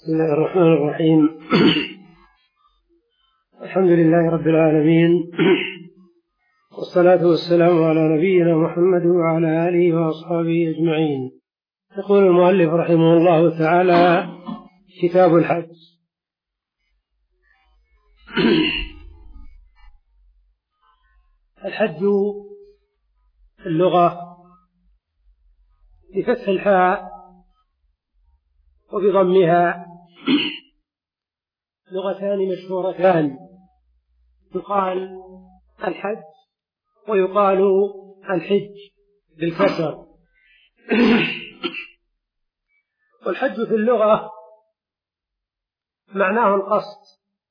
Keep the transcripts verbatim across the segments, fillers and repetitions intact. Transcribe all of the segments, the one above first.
بسم الله الرحمن الرحيم. الحمد لله رب العالمين، والصلاة والسلام على نبينا محمد وعلى آله وأصحابه أجمعين. يقول المؤلف رحمه الله تعالى: كتاب الحج. الحج اللغة بفتح الحاء وبضمها لغتان مشهورتان، يقال الحج ويقال الحج بالكسر. والحج في اللغة معناه القصد،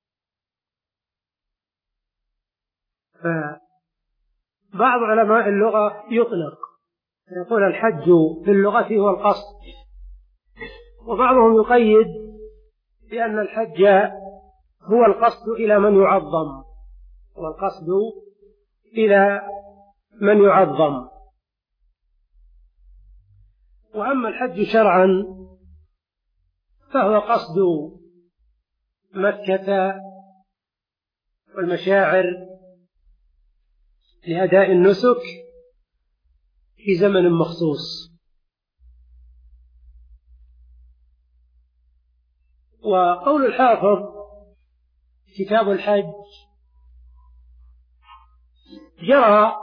فبعض علماء اللغة يطلق يقول الحج في اللغة هو القصد، وبعضهم يقيد بأن الحج هو القصد إلى من يعظم، هو القصد إلى من يعظم. وأما الحج شرعا فهو قصد مكة والمشاعر لأداء النسك في زمن مخصوص. وقول الحافظ كتاب الحج جرى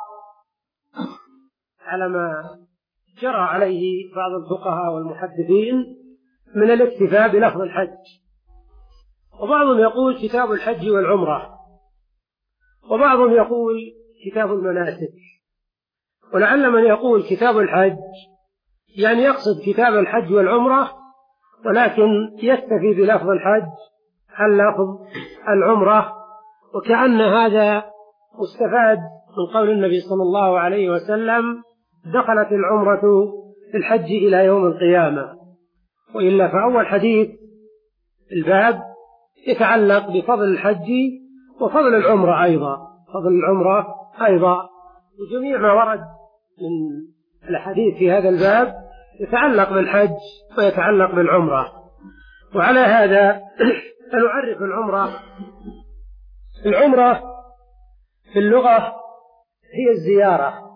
على ما جرى عليه بعض الفقهاء والمحدثين من الاكتفاء بلفظ الحج، وبعضهم يقول كتاب الحج والعمرة، وبعضهم يقول كتاب المناسك. ولعل من يقول كتاب الحج يعني يقصد كتاب الحج والعمرة، ولكن يكتفي بلفظ الحج عن لفظ العمرة، وكأن هذا مستفاد من قول النبي صلى الله عليه وسلم: دخلت العمرة في الحج إلى يوم القيامة. وإلا فأول حديث الباب يتعلق بفضل الحج وفضل العمرة أيضا، فضل العمرة أيضا، وجميع ما ورد من الحديث في هذا الباب يتعلق بالحج ويتعلق بالعمرة. وعلى هذا سنعرف العمرة. العمرة في اللغة هي الزيارة.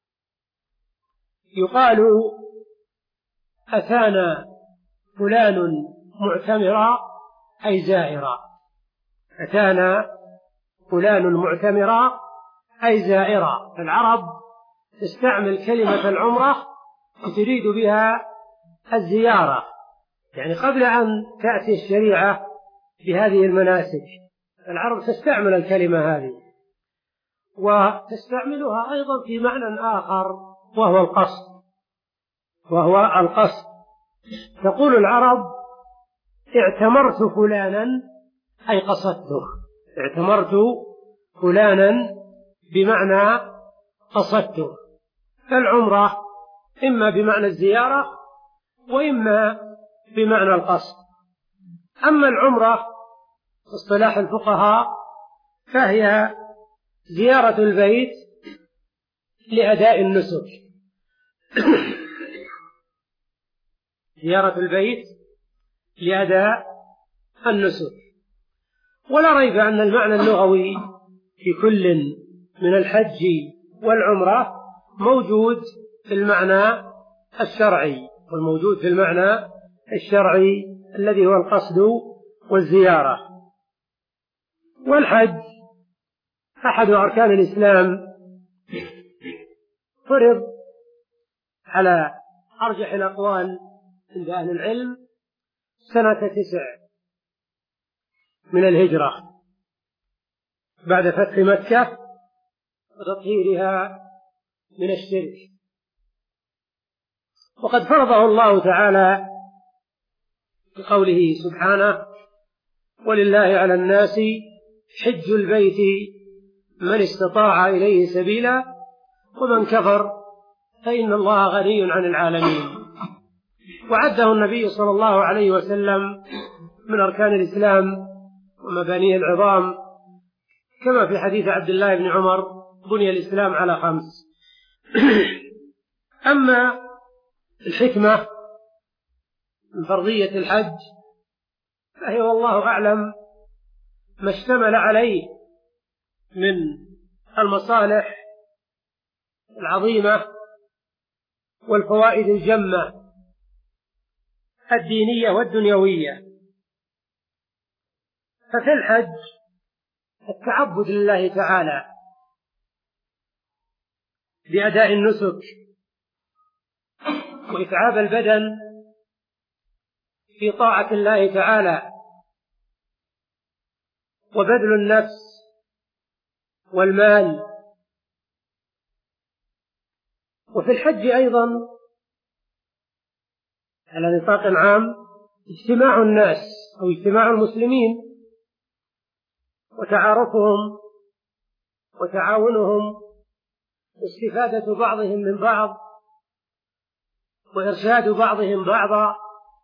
يقال أتانا فلان معتمرا أي زائرا، أتانا فلان معتمرا أي زائرا. العرب تستعمل كلمة العمرة تريد بها الزيارة، يعني قبل أن تأتي الشريعة بهذه المناسك العرب تستعمل الكلمة هذه، وتستعملها أيضا في معنى آخر وهو القصد، وهو القصد. تقول العرب: اعتمرت فلانا أي قصدته، اعتمرت فلانا بمعنى قصدته. فالعمرة إما بمعنى الزيارة وإما بمعنى القصد. أما العمرة اصطلاح الفقهاء فهي زيارة البيت لأداء النسك زيارة البيت لأداء النسك. ولا ريب أن المعنى اللغوي في كل من الحج والعمرة موجود في المعنى الشرعي، والموجود في المعنى الشرعي الذي هو القصد والزيارة. والحج أحد أركان الإسلام، فرض على أرجح الأقوال عند أهل العلم سنة تسع من الهجرة بعد فتح مكة وتطهيرها من الشرك. وقد فرضه الله تعالى بقوله سبحانه: ولله على الناس حج البيت من استطاع إليه سبيلا ومن كفر فإن الله غني عن العالمين. وعده النبي صلى الله عليه وسلم من أركان الإسلام ومبانيه العظام، كما في حديث عبد الله بن عمر: بني الإسلام على خمس. أما الحكمة من فرضية الحج فهي والله أعلم ما اشتمل عليه من المصالح العظيمة والفوائد الجمة الدينية والدنيوية. ففي الحج التعبد لله تعالى بأداء النسك وإتعاب البدن في طاعة الله تعالى وبذل النفس والمال. وفي الحج أيضا على نطاق عام اجتماع الناس أو اجتماع المسلمين وتعارفهم وتعاونهم واستفادة بعضهم من بعض وإرشاد بعضهم بعضا.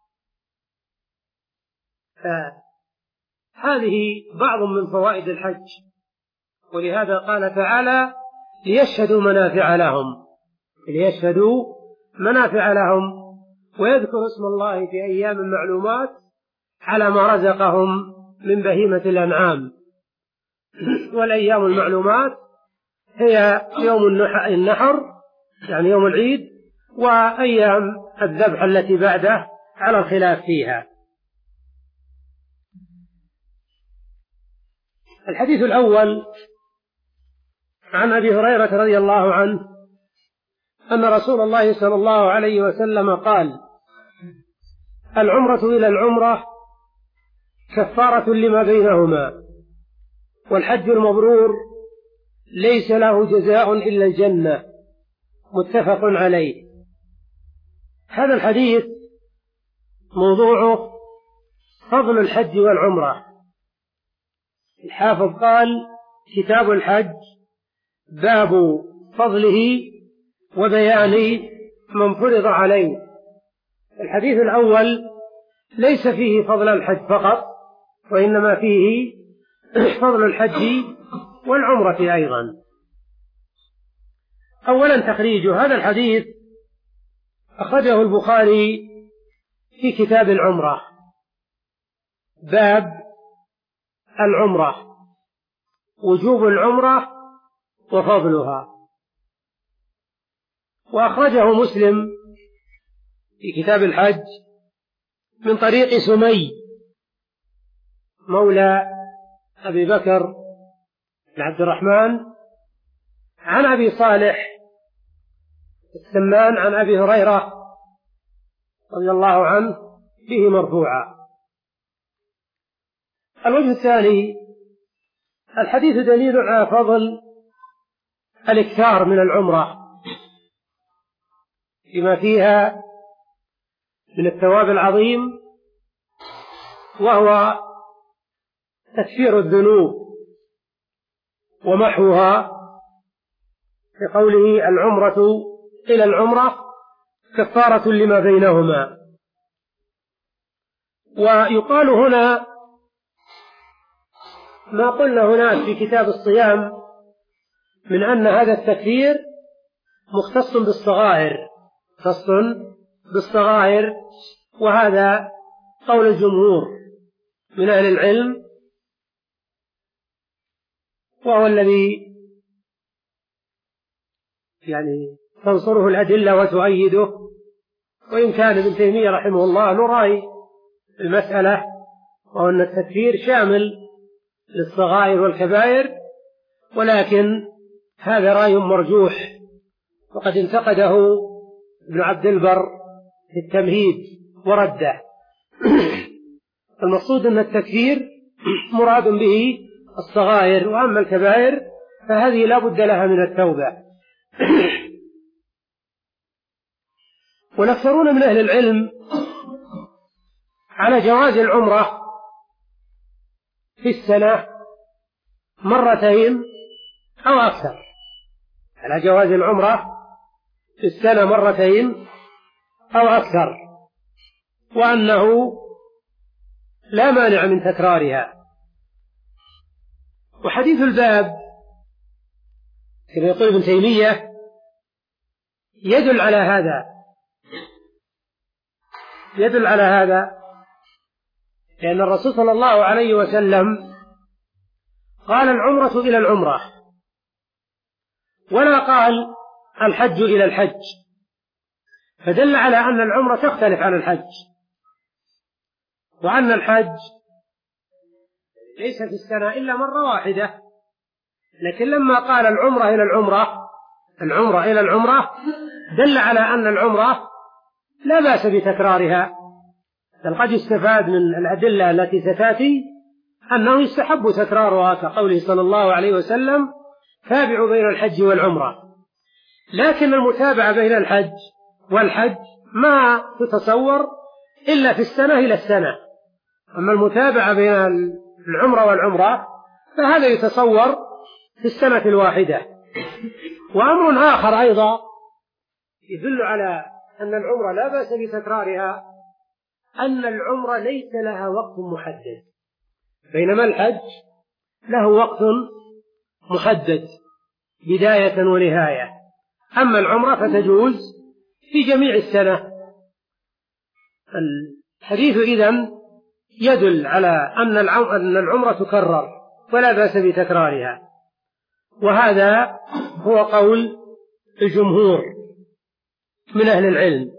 فهذه بعض من فوائد الحج، ولهذا قال تعالى ليشهدوا منافع لهم ليشهدوا منافع لهم ويذكروا اسم الله في أيام معلومات على ما رزقهم من بهيمة الأنعام. والأيام المعلومات هي يوم النحر يعني يوم العيد، وأيام الذبح التي بعده على الخلاف فيها. الحديث الأول عن أبي هريرة رضي الله عنه أن رسول الله صلى الله عليه وسلم قال: العمرة إلى العمرة كفارة لما بينهما، والحج المبرور ليس له جزاء إلا الجنة. متفق عليه. هذا الحديث موضوعه فضل الحج والعمرة. الحافظ قال: كتاب الحج باب فضله وبيان من فرض عليه. الحديث الأول ليس فيه فضل الحج فقط، وإنما فيه فضل الحج والعمرة أيضا. أولا تخريج هذا الحديث أخرجه البخاري في كتاب العمرة، باب العمرة، وجوب العمرة وفضلها. وأخرجه مسلم في كتاب الحج من طريق سمي مولى أبي بكر بن عبد الرحمن عن أبي صالح السمان عن أبي هريرة رضي الله عنه به مرفوعا. الوجه الثاني: الحديث دليل على فضل الإكثار من العمرة بما فيها من الثواب العظيم، وهو تكفير الذنوب ومحوها، في قوله: العمرة إلى العمرة كفارة لما بينهما. ويقال هنا ما قلنا هناك في كتاب الصيام من أن هذا التكفير مختص بالصغائر مختص بالصغائر وهذا قول الجمهور من أهل العلم، وهو الذي يعني تنصره الأدلة وتؤيده. وإن كان ابن تيمية رحمه الله له رأي المسألة، وهو أن التكفير شامل للصغائر والكبائر، ولكن هذا رأي مرجوح وقد انتقده ابن عبد البر في التمهيد ورده. المقصود أن التكفير مراد به الصغائر، وأما الكبائر فهذه لا بد لها من التوبة. والأكثرون من أهل العلم على جواز العمرة في السنة مرتين أو أكثر، على جواز العمرة في السنة مرتين أو أكثر، وأنه لا مانع من تكرارها. وحديث الباب كما يقول ابن تيمية يدل على هذا يدل على هذا لأن الرسول صلى الله عليه وسلم قال العمرة إلى العمرة، ولا قال الحج إلى الحج، فدل على أن العمرة تختلف عن الحج، وأن الحج ليس في السنة إلا مرة واحدة. لكن لما قال العمرة إلى العمرة العمرة إلى العمرة دل على أن العمرة لا بأس بتكرارها. بل قد يستفاد من الأدلة التي ستأتي أنه يستحب تكرارها، كقوله صلى الله عليه وسلم: تابعوا بين الحج والعمرة. لكن المتابعة بين الحج والحج ما تتصور إلا في السنة إلى السنة، أما المتابعة بين العمرة والعمرة فهذا يتصور في السنة الواحدة. وأمر آخر أيضا يدل على أن العمرة لا بأس بتكرارها، أن العمرة ليس لها وقت محدد، بينما الحج له وقت محدد بداية ونهاية. أما العمرة فتجوز في جميع السنة. الحديث إذن يدل على أن العمرة تكرر ولا بأس بتكرارها، وهذا هو قول الجمهور من أهل العلم.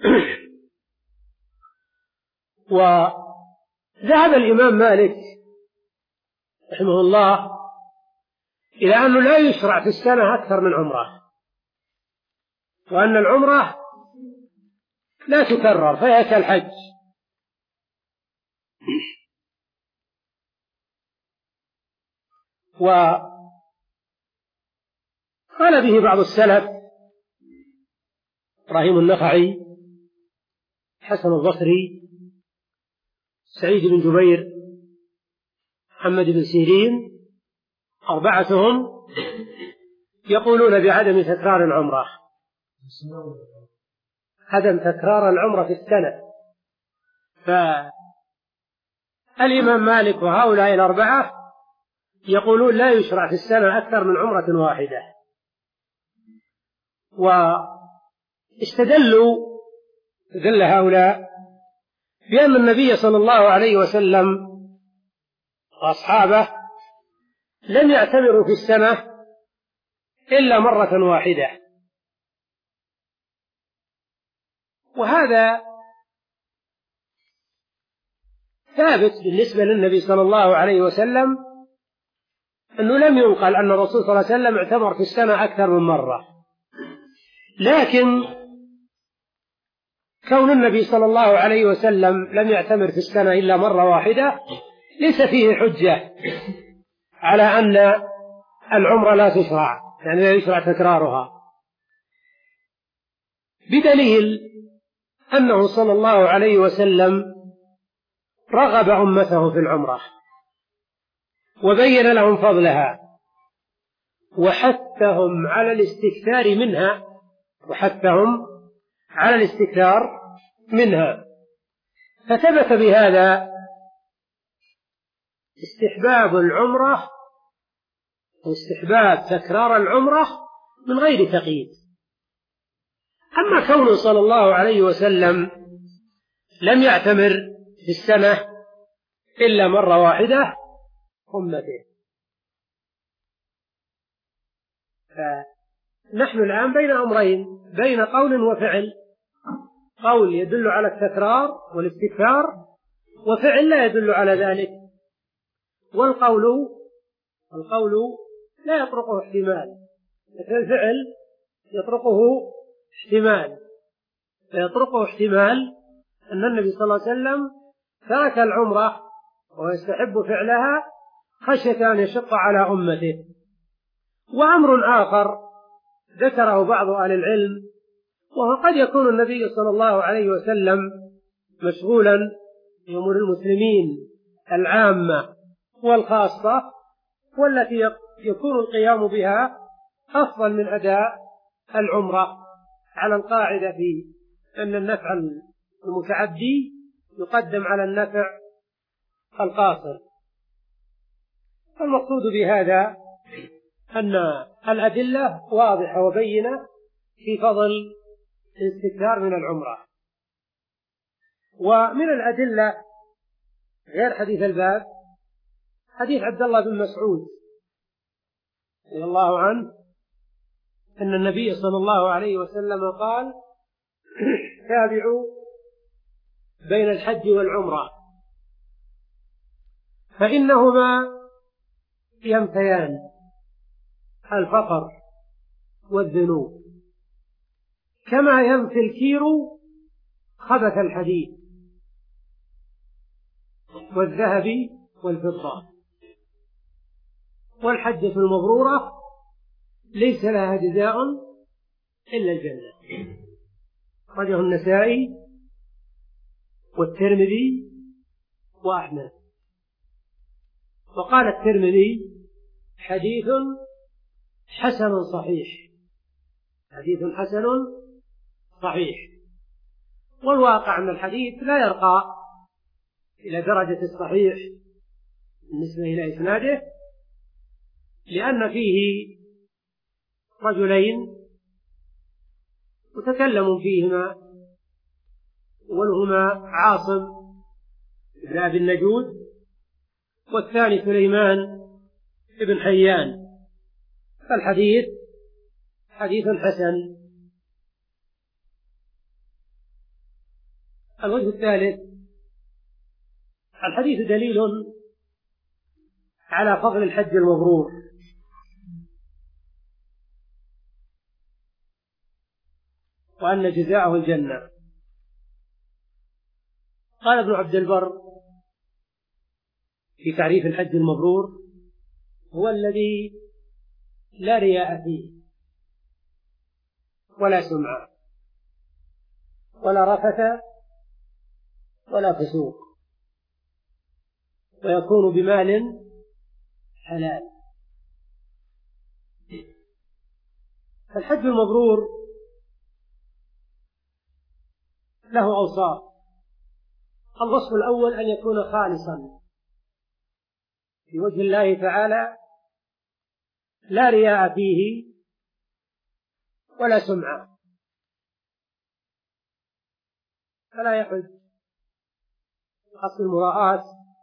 وذهب الإمام مالك رحمه الله إلى أنه لا يشرع في السنة أكثر من عمرة، وأن العمرة لا تكرر فهي كالحج. وقال به بعض السلف: إبراهيم النخعي، حسن البصري، سعيد بن جبير، محمد بن سيرين، أربعتهم يقولون بعدم تكرار العمرة، عدم تكرار العمرة في السنة. فالإمام مالك وهؤلاء الأربعة يقولون لا يشرع في السنة أكثر من عمرة واحدة. واستدلوا دل هؤلاء بأن النبي صلى الله عليه وسلم وأصحابه لم يعتمروا في السنة إلا مرة واحدة، وهذا ثابت بالنسبة للنبي صلى الله عليه وسلم أنه لم ينقل أن الرسول صلى الله عليه وسلم اعتمر في السنة أكثر من مرة. لكن كون النبي صلى الله عليه وسلم لم يعتمر في السنة إلا مرة واحدة ليس فيه حجة على أن العمرة لا تشرع، يعني لا يشرع تكرارها، بدليل أنه صلى الله عليه وسلم رغب أمته في العمرة وبين لهم فضلها وحثهم على الاستكثار منها وحثهم على الاستكثار منها فثبت بهذا استحباب العمرة واستحباب تكرار العمرة من غير تقييد. أما كونه صلى الله عليه وسلم لم يعتمر في السنة إلا مرة واحدة أمته، فنحن الآن بين أمرين، بين قول وفعل، قول يدل على التكرار والاستكثار وفعل لا يدل على ذلك. والقول القول لا يطرقه احتمال، لكن الفعل يطرقه احتمال، فيطرقه احتمال أن النبي صلى الله عليه وسلم ترك العمرة ويستحب فعلها خشية أن يشق على أمته. وأمر آخر ذكره بعض أهل العلم، وهو قد يكون النبي صلى الله عليه وسلم مشغولا بأمور المسلمين العامة والخاصة، والتي يكون القيام بها أفضل من أداء العمرة، على القاعدة في أن النفع المتعدي يقدم على النفع القاصر. المقصود بهذا أن الأدلة واضحة وبينة في فضل الاستكثار من العمرة. ومن الأدلة غير حديث الباب حديث عبد الله بن مسعود رضي الله عنه أن النبي صلى الله عليه وسلم قال: تابعوا بين الحج والعمرة فإنهما ينفيان الفقر والذنوب كما ينفي الكير خبث الحديد والذهب والفضة، والحجة المبرورة ليس لها جزاء إلا الجنة. أخرجه النسائي والترمذي وأحمد. وقال الترمذي: حديث حسن صحيح، حديث حسن صحيح. والواقع أن الحديث لا يرقى إلى درجة الصحيح بالنسبة إلى إسناده، لأن فيه رجلين وتكلموا فيهما، أولهما عاصم بن أبي النجود والثاني سليمان بن حيان. فالحديث حديث حسن. الوجه الثالث: الحديث دليل على فضل الحج المبرور، وأن جزاءه الجنة. قال ابن عبد البر في تعريف الحج المبرور: هو الذي لا رياء فيه ولا سمعة ولا رفث ولا فسوق، ويكون بمال حلال. فالحج المبرور له أوصاف. الوصف الأول أن يكون خالصا في وجه الله تعالى، لا رياء فيه ولا سمعة، فلا يحج أصل المراءات،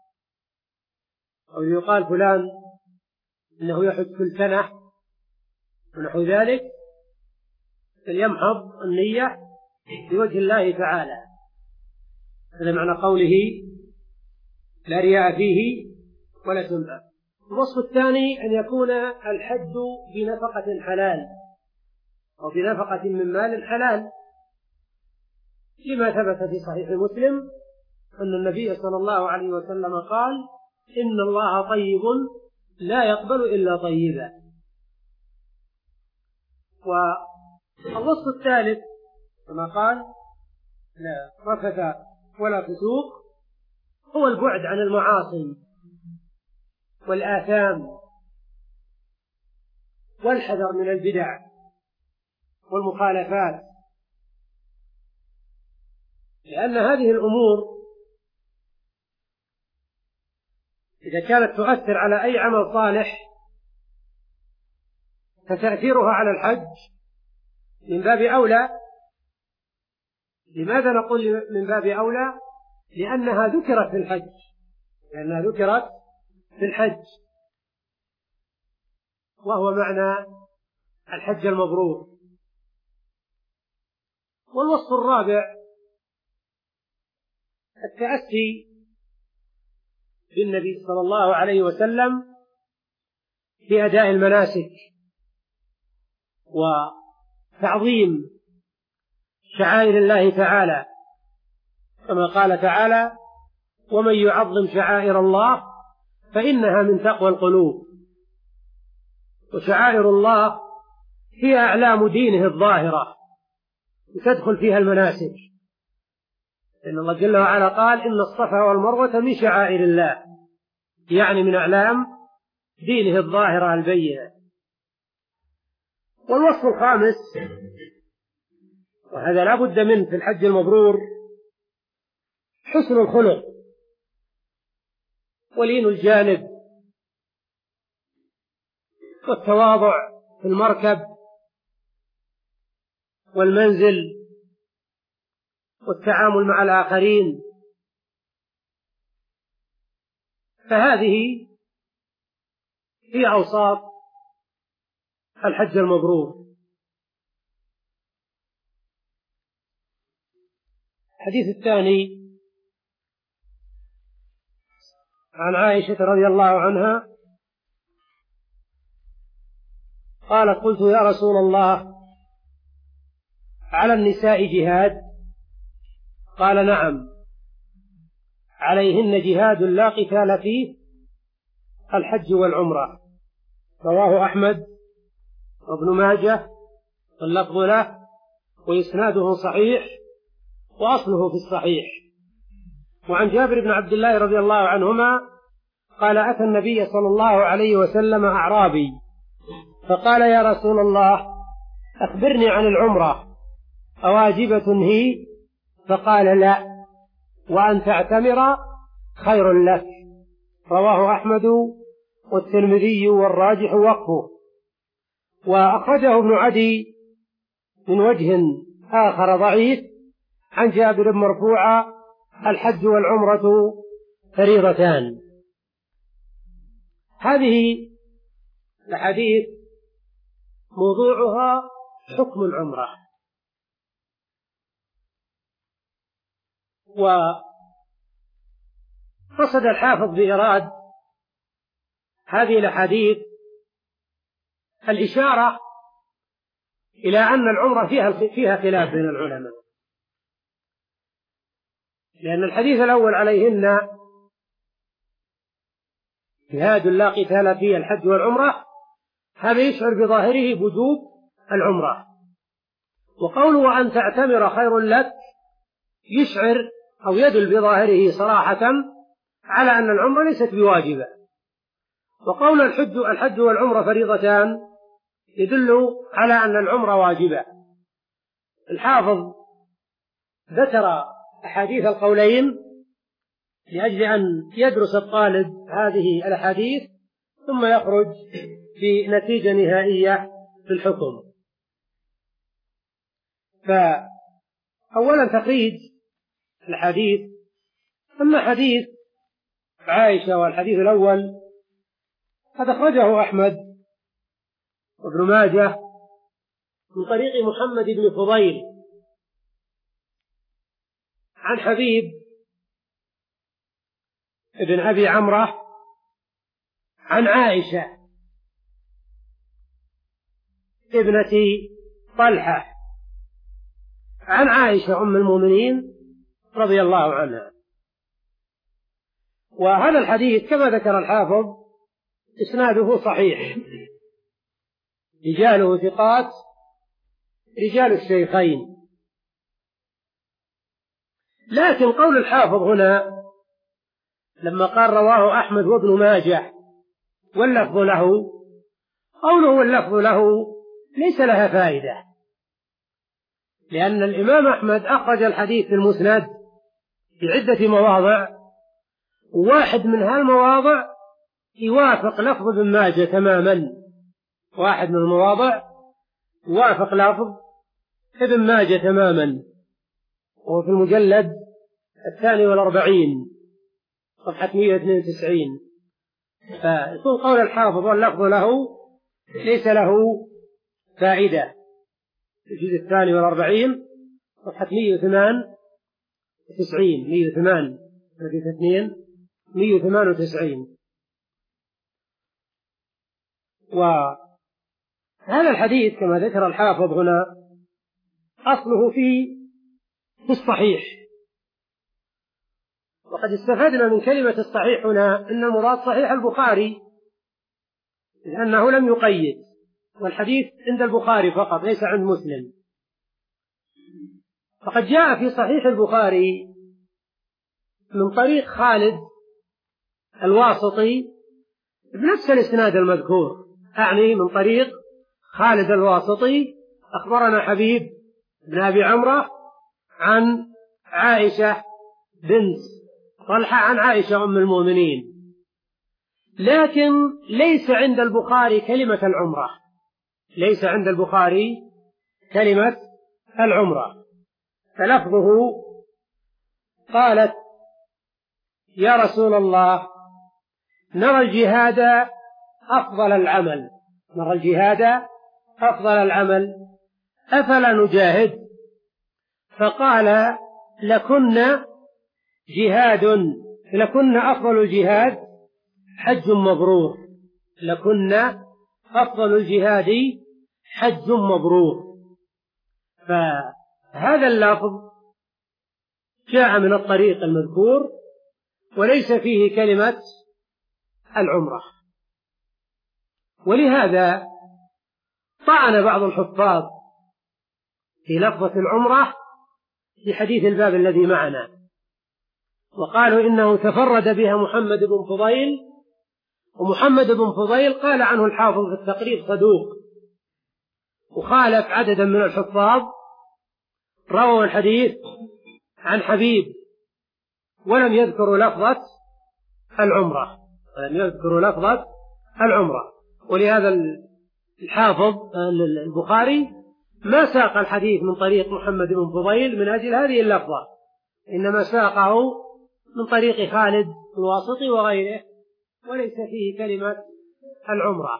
أو يقال فلان إنه يحج كل سنة ونحو ذلك، فليمحض النية بوجه الله تعالى. هذا معنى قوله لا رياء فيه ولا سمعة. الوصف الثاني أن يكون الحج بنفقة حلال أو بنفقة من مال حلال، لما ثبت في صحيح مسلم أن النبي صلى الله عليه وسلم قال: إن الله طيب لا يقبل إلا طيبا. والوصف الثالث كما قال: لا رفث ولا فسوق، هو البعد عن المعاصي والآثام والحذر من البدع والمخالفات، لأن هذه الأمور إذا كانت تؤثر على أي عمل صالح فتأثيرها على الحج من باب أولى. لماذا نقول من باب أولى؟ لأنها ذكرت في الحج، لأنها ذكرت في الحج، وهو معنى الحج المبرور. والوصف الرابع التأسي بالنبي صلى الله عليه وسلم في أداء المناسك وتعظيم شعائر الله تعالى، كما قال تعالى: ومن يعظم شعائر الله فإنها من تقوى القلوب. وشعائر الله هي أعلام دينه الظاهرة، وتدخل فيها المناسك، لأن الله جل وعلا قال: إن الصفا والمروة من شعائر الله، يعني من أعلام دينه الظاهرة البينة. والوصف الخامس، وهذا لا بد منه في الحج المبرور، حسن الخلق ولين الجانب والتواضع في المركب والمنزل والتعامل مع الآخرين فهذه هي أوصاف الحج المبرور. الحديث الثاني عن عائشة رضي الله عنها قالت: قلت يا رسول الله على النساء جهاد؟ قال: نعم، عليهن جهاد لا قتال فيه، الحج والعمرة. رواه أحمد وابن ماجه واللفظ له، وإسناده صحيح وأصله في الصحيح. وعن جابر بن عبد الله رضي الله عنهما قال: أتى النبي صلى الله عليه وسلم أعرابي فقال: يا رسول الله أخبرني عن العمرة أواجبة هي؟ فقال: لا، وأن تعتمر خير لك. رواه أحمد والترمذي والراجح وقفه. وأخرجه ابن عدي من وجه آخر ضعيف عن جابر مرفوعا: الحج والعمرة فريضتان. هذه الحديث موضوعها حكم العمرة. وقصد الحافظ بإيراد هذه الأحاديث الإشارة إلى أن العمرة فيها فيها خلاف بين العلماء، لأن الحديث الأول عليهن جهاد لا قتال فيه الحج والعمرة، هذا يشعر بظاهره بوجوب العمرة. وقوله أن تعتمر خير لك يشعر أو يدل بظاهره صراحة على أن العمرة ليست بواجبة. وقول الحج الحج والعمرة فريضتان يدل على أن العمرة واجبة. الحافظ ذكر أحاديث القولين لأجل أن يدرس الطالب هذه الأحاديث ثم يخرج في نتيجة نهائية في الحكم. فأولا تخريج الحديث. أما حديث عائشة والحديث الأول قد أخرجه أحمد وابن ماجه من طريق محمد بن فضيل عن حبيب ابن أبي عمرة عن عائشة ابنة طلحة عن عائشة أم المؤمنين رضي الله عنها. وهذا الحديث كما ذكر الحافظ إسناده صحيح، رجاله ثقات رجال الشيخين. لكن قول الحافظ هنا لما قال رواه أحمد وابن ماجه واللفظ له، قوله واللفظ له ليس لها فائدة، لأن الإمام أحمد أخرج الحديث في المسند في عدة مواضع، واحد من هالمواضع يوافق لفظ ابن ماجه تماما، واحد من المواضع يوافق لفظ ابن ماجه تماما، وهو في المجلد الثاني والأربعين صفحة مئة واثنين وتسعين. فيكون قول الحافظ واللفظ له ليس له فائدة. الجزء الثاني والأربعين صفحة مئة وثمان وتسعين مئة وثمان اثنين مئة وثمان وتسعين. وهذا الحديث كما ذكر الحافظ هنا أصله في في الصحيح، وقد استفدنا من كلمة الصحيح هنا أن المراد صحيح البخاري، لأنه لم يقيد، والحديث عند البخاري فقط ليس عند مسلم. فقد جاء في صحيح البخاري من طريق خالد الواسطي بنفس الإسناد المذكور، أعني من طريق خالد الواسطي أخبرنا حبيب بن أبي عمرة عن عائشة بنت طلحة عن عائشة أم المؤمنين، لكن ليس عند البخاري كلمة العمرة، ليس عند البخاري كلمة العمرة. فلفظه قالت: يا رسول الله نرى الجهاد أفضل العمل نرى الجهاد أفضل العمل أفلا نجاهد؟ فقال لكن جهاد لكن أفضل الجهاد حج مبرور لكن أفضل الجهاد حج مبرور. فهذا اللفظ جاء من الطريق المذكور وليس فيه كلمة العمرة، ولهذا طعن بعض الحفاظ في لفظة العمرة في حديث الباب الذي معنا، وقالوا إنه تفرد بها محمد بن فضيل، ومحمد بن فضيل قال عنه الحافظ في التقريب صدوق، وخالف عددا من الحفاظ رووا الحديث عن حبيب ولم يذكروا لفظة العمرة ولم يذكروا لفظة العمرة ولهذا الحافظ البخاري ما ساق الحديث من طريق محمد بن فضيل من أجل هذه اللفظة، إنما ساقه من طريق خالد الواسطي وغيره وليس فيه كلمة العمرة.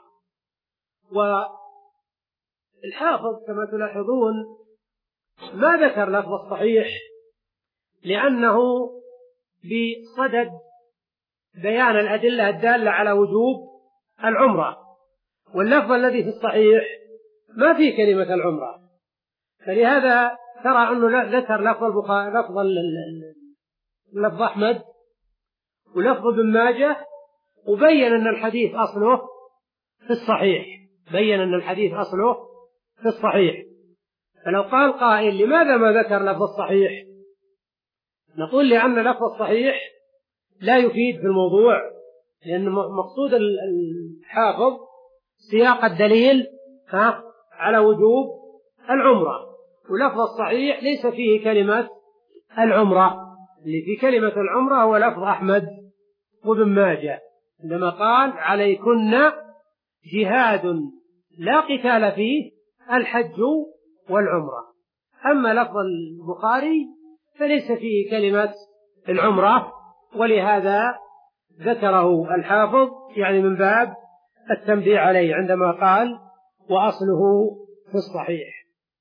والحافظ كما تلاحظون ما ذكر لفظ الصحيح لأنه بصدد بيان الأدلة الدالة على وجوب العمرة، واللفظ الذي في الصحيح ما فيه كلمة العمرة، فلهذا ترى أنه ذكر لفظ البخاري لفظ لفظ أحمد ولفظ ابن ماجه، وبين أن الحديث أصله في الصحيح بين أن الحديث أصله في الصحيح. فلو قال قائل لماذا ما ذكر لفظ الصحيح؟ نقول لأن لفظ الصحيح لا يفيد في الموضوع، لأن مقصود الحافظ سياق الدليل على وجوب العمرة، ولفظ الصحيح ليس فيه كلمة العمرة، اللي في كلمة العمرة هو لفظ أحمد وابن ماجه عندما قال عليكن جهاد لا قتال فيه الحج والعمرة. أما لفظ البخاري فليس فيه كلمة العمرة، ولهذا ذكره الحافظ يعني من باب التنبيه عليه عندما قال وأصله في الصحيح.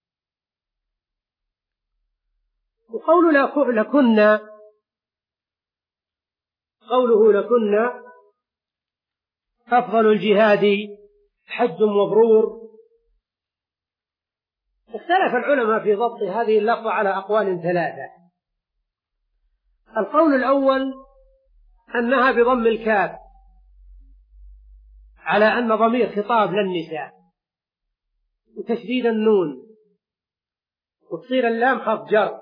وقول لكن قوله لكن أفضل الجهاد حج مبرور، اختلف العلماء في ضبط هذه اللفظة على أقوال ثلاثة. القول الأول أنها بضم الكاف على أن ضمير خطاب للنساء وتشديد النون، وتصير اللام حرف جر،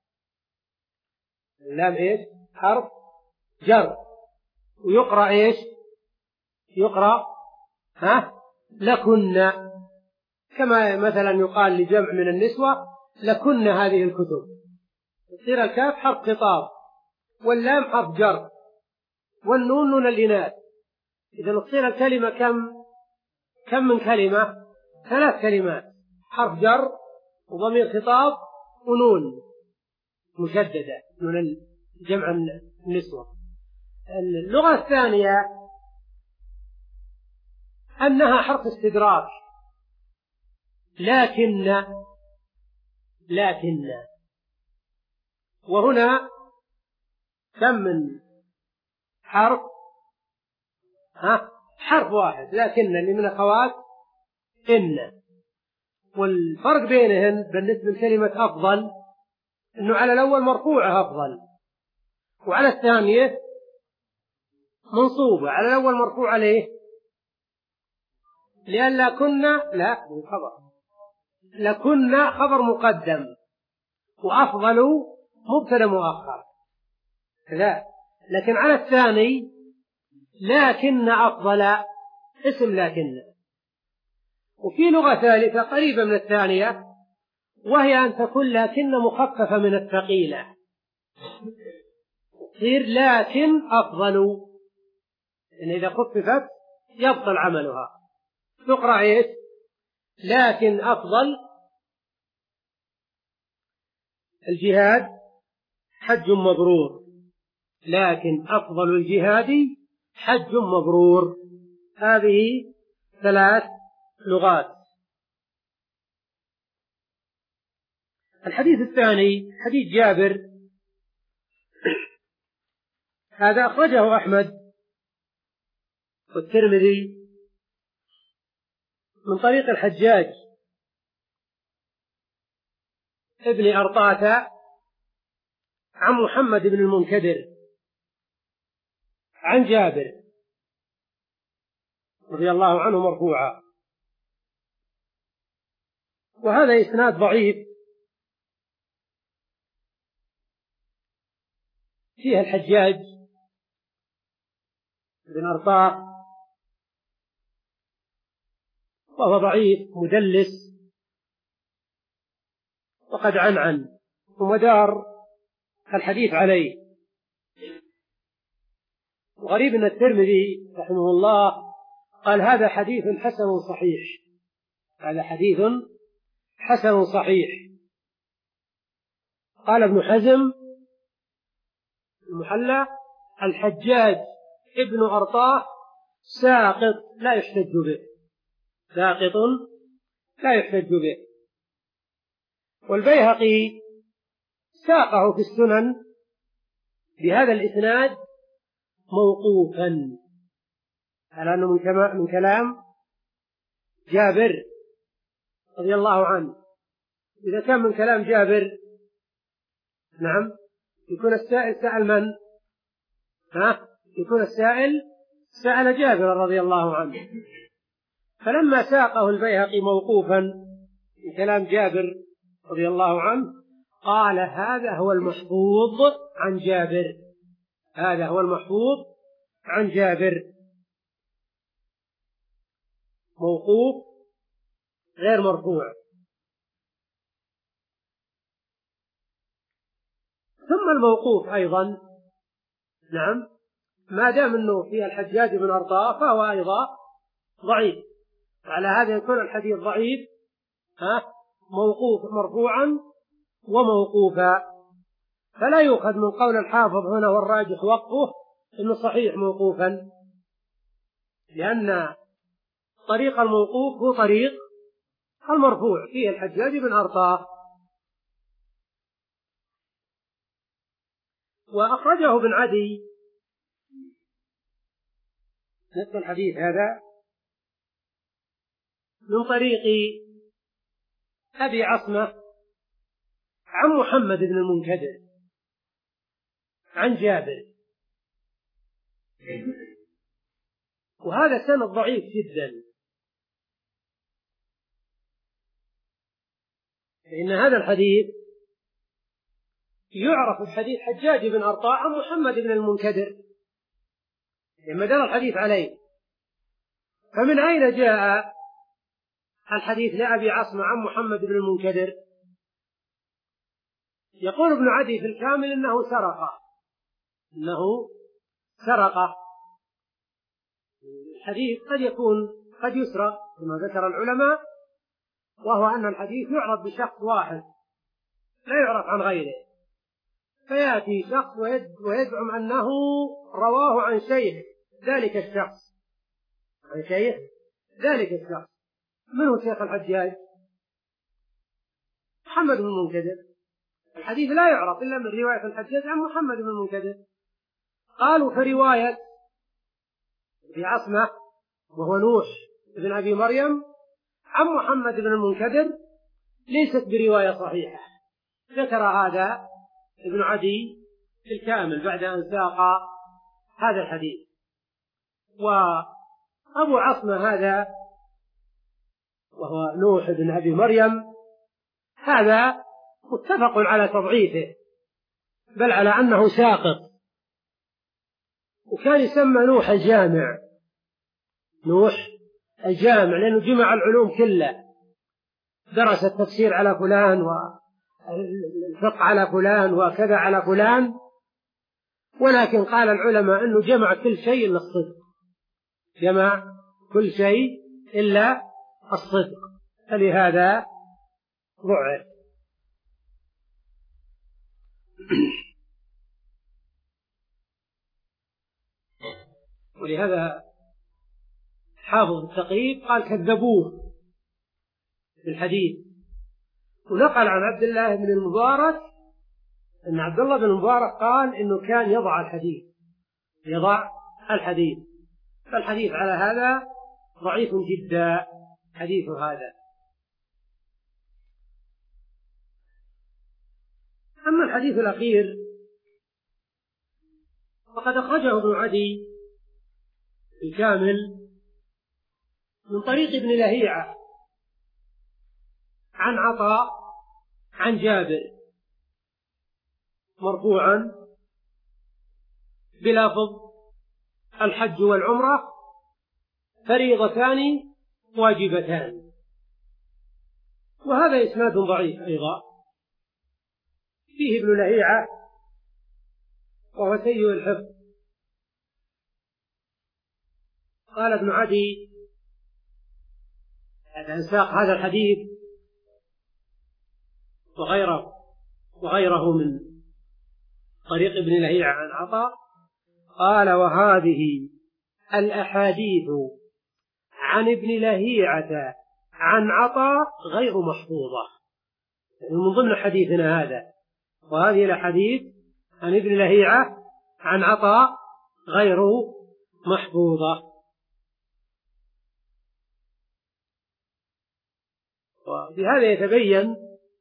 اللام إيش؟ حرف جر، ويقرأ إيش؟ يقرأ ها لكن، كما مثلا يقال لجمع من النسوة لكن هذه الكتب، تصير الكاف حرف خطاب واللام حرف جر والنون نون الإناث. إذا تصير الكلمة كم كم من كلمة؟ ثلاث كلمات، حرف جر وضمير خطاب ونون مشددة، نون جمع النسوة. اللغة الثانية أنها حرف استدراك، لكن لكن وهنا كم من حرف؟ ها حرف واحد، لكن اللي من أخوات إن. والفرق بينهن بالنسبة لكلمة أفضل أنه على الأول مرفوعة أفضل، وعلى الثانية منصوبة. على الأول مرفوع عليه لأن لكن لا خبر لكن خبر مقدم، وأفضل مبتدأ مؤخر لا. لكن على الثاني لكن أفضل اسم لكن. وفي لغة ثالثة قريبة من الثانية وهي أن تكون لكن مخففة من الثقيلة، تصير لكن أفضل، إن إذا خففت يبطل عملها. تقرأ إيش؟ لكن أفضل الجهاد حج مبرور، لكن أفضل الجهاد حج مبرور. هذه ثلاث لغات. الحديث الثاني حديث جابر، هذا أخرجه أحمد والترمذي من طريق الحجاج ابن أرطاة عن محمد بن المنكدر عن جابر رضي الله عنه مرفوعا، وهذا إسناد ضعيف فيها الحجاج بن أرطاة، وهو ضعيف مدلس وقد عنعن ومدار الحديث عليه. وغريب أن الترمذي رحمه الله قال هذا حديث حسن صحيح، هذا حديث حسن صحيح. قال ابن حزم المحلى الحجاج ابن أرطاة ساقط لا يحتج به، ساقط لا يحتج به. والبيهقي ساقه في السنن بهذا الإسناد موقوفا على أنه من كلام جابر رضي الله عنه. إذا كان من كلام جابر نعم يكون السائل سأل من؟ ها؟ يكون السائل سأل جابر رضي الله عنه. فلما ساقه البيهقي موقوفا من كلام جابر رضي الله عنه قال هذا هو المحفوظ عن جابر، هذا هو المحفوظ عن جابر، موقوف غير مرفوع. ثم الموقوف أيضا نعم ما دام أنه في الحجاج بن أرطاة فهو أيضا ضعيف، على هذا يكون الحديث ضعيف ها موقوف مرفوعا وموقوفا، فلا يؤخذ من قول الحافظ هنا والراجح وقفه إنه صحيح موقوفا، لأن طريق الموقوف هو طريق المرفوع فيه الحجاج بن أرطاة. وأخرجه ابن عدي نفس الحديث هذا من طريق أبي عصمة عن محمد بن المنكدر عن جابر، وهذا سند ضعيف جدا، فإن هذا الحديث يعرف الحديث حجاج بن أرطاة عن محمد بن المنكدر لما دار الحديث عليه. فمن أين جاء الحديث لأبي عصمة عن محمد بن المنكدر؟ يقول ابن عدي في الكامل إنه سرق، إنه سرق. الحديث قد يكون قد يسرق كما ذكر العلماء، وهو أن الحديث يعرض بشخص واحد لا يعرف عن غيره، فيأتي شخص ويزعم أنه رواه عن شيخ ذلك الشخص، عن شيخ ذلك الشخص. من هو شيخ الحجاج؟ محمد بن المنكدر. الحديث لا يعرف إلا من رواية الحجاج عن محمد بن المنكدر. قالوا في رواية ابي عصمة وهو نوح بن أبي مريم عن محمد بن المنكدر ليست برواية صحيحة. ذكر هذا ابن عدي في الكامل بعد أن ساق هذا الحديث. وأبو عصمة هذا وهو نوح بن أبي مريم هذا متفق على تضعيفه، بل على أنه ساقط، وكان يسمى نوح الجامع، نوح الجامع لأنه جمع العلوم كلها، درس التفسير على فلان والفقه على فلان وكذا على فلان، ولكن قال العلماء أنه جمع كل شيء إلا الصدق، جمع كل شيء إلا الصدق، فلهذا ضعف. ولهذا حافظ التقريب قال كذبوه في الحديث. ونقل عن عبد الله بن المبارك أن عبد الله بن المبارك قال إنه كان يضع الحديث يضع الحديث فالحديث على هذا ضعيف جدا حديث هذا. أما الحديث الأخير فقد أخرجه ابن عدي الكامل من طريق ابن لهيعة عن عطاء عن جابر مرفوعا بلفظ الحج والعمرة فريضتان واجبتان، وهذا إسناد ضعيف أيضا، فيه ابن لهيعة وهو سيء الحفظ. قال ابن عدي هذا ساق هذا الحديث وغيره وغيره من طريق ابن لهيعة عن عطاء، قال وهذه الأحاديث عن ابن لهيعة عن عطاء غير محفوظة، يعني من ضمن حديثنا هذا، وهذه الأحاديث عن ابن لهيعة عن عطاء غير محفوظة. وبهذا يتبين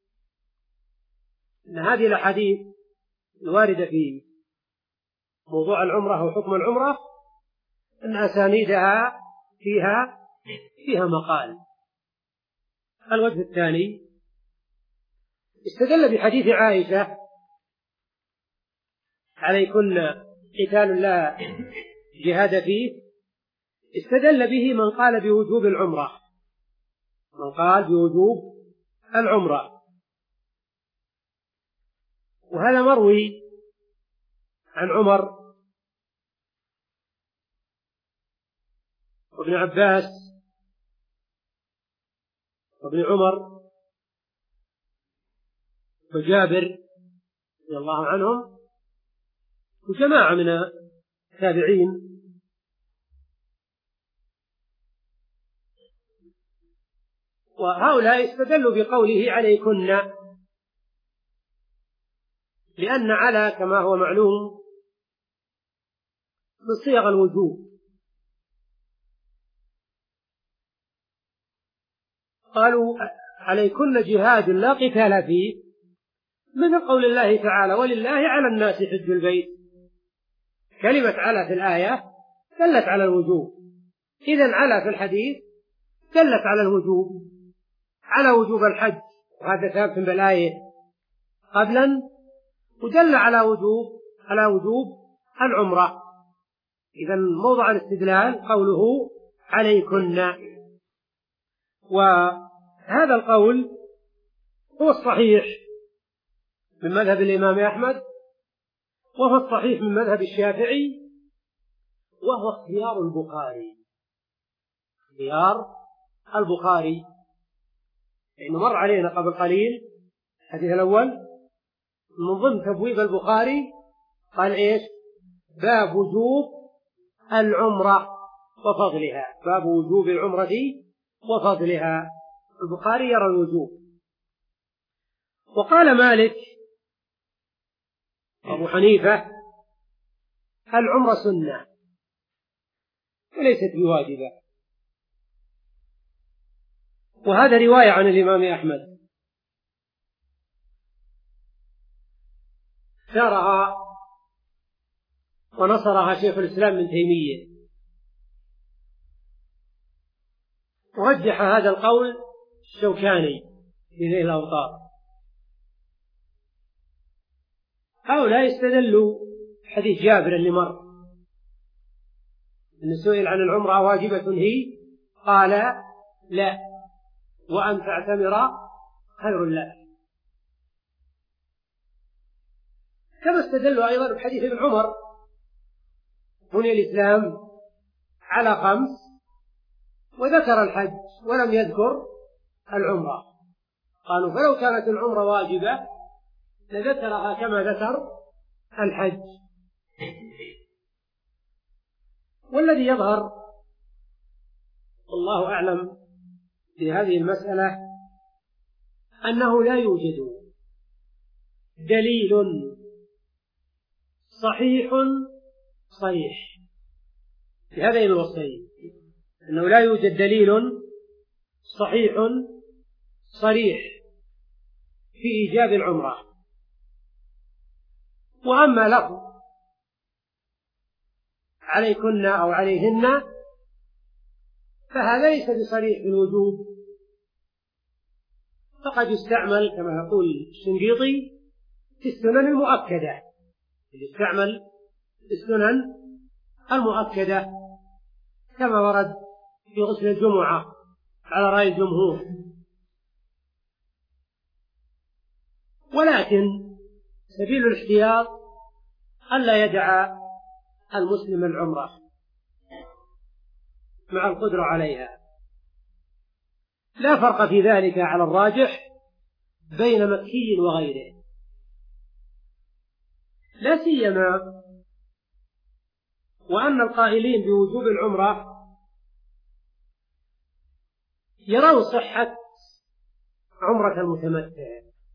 أن هذه الأحاديث الواردة في موضوع العمرة وحكم العمرة أن أسانيدها فيها فيها مقال. الوجه الثاني استدل بحديث عائشة عليكن قتال لا جهاد فيه، استدل به من قال بوجوب العمرة من قال بوجوب العمرة، وهذا مروي عن عمر وابن عباس وابن عمر وجابر رضي الله عنهم وجماعة من التابعين، وهؤلاء استدلوا بقوله عليكن، لأن على كما هو معلوم من صيغ الوجوب. قالوا عليكن جهاد لا قتال فيه، من قول الله تعالى ولله على الناس حج البيت، كلمة على في الآية دلت على الوجوب، إذن على في الحديث دلت على الوجوب، على وجوب الحج، وهذا ثابت بالآية قبلا، ودل على وجوب على وجوب العمرة. إذن موضع الاستدلال قوله عليكن، وهذا القول هو الصحيح من مذهب الإمام أحمد، وهو الصحيح من مذهب الشافعي، وهو اختيار البخاري اختيار البخاري لأنه مر علينا قبل قليل الحديث الأول من ضمن تبويب البخاري قال إيش؟ باب وجوب العمرة وفضلها، باب وجوب العمرة وفضلها، البخاري يرى الوجوب. وقال مالك أبو حنيفة العمرة سنة وليست بواجبة، وهذا رواية عن الإمام أحمد اختارها ونصرها شيخ الإسلام ابن تيمية، ورجح هذا القول الشوكاني في نيل الأوطار. هؤلاء استدلوا حديث جابر اللي مر إن سئل عن العمرة واجبة هي قال لا، وأن تعتمر خير لك. كما استدلوا أيضا بحديث ابن عمر بني الإسلام على خمس، وذكر الحج ولم يذكر العمرة، قالوا فلو كانت العمرة واجبة لذكرها كما ذكر الحج. والذي يظهر والله أعلم في هذه المسألة أنه لا يوجد دليل صحيح صريح في هذين الوصفين، أنه لا يوجد دليل صحيح صريح في إيجاب العمرة. وأما لفظ عليكن أو عليهن فهذا ليس بصريح الوجوب، فقد يستعمل كما يقول الشنقيطي في السنن المؤكدة، يستعمل في السنن المؤكدة كما ورد في غسل الجمعة على رأي الجمهور. ولكن سبيل الاحتياط ألا يدع المسلم العمرة مع القدرة عليها. لا فرق في ذلك على الراجح بين مكي وغيره، لا سيما وأن القائلين بوجوب العمرة يرون صحة عمرة المتمتع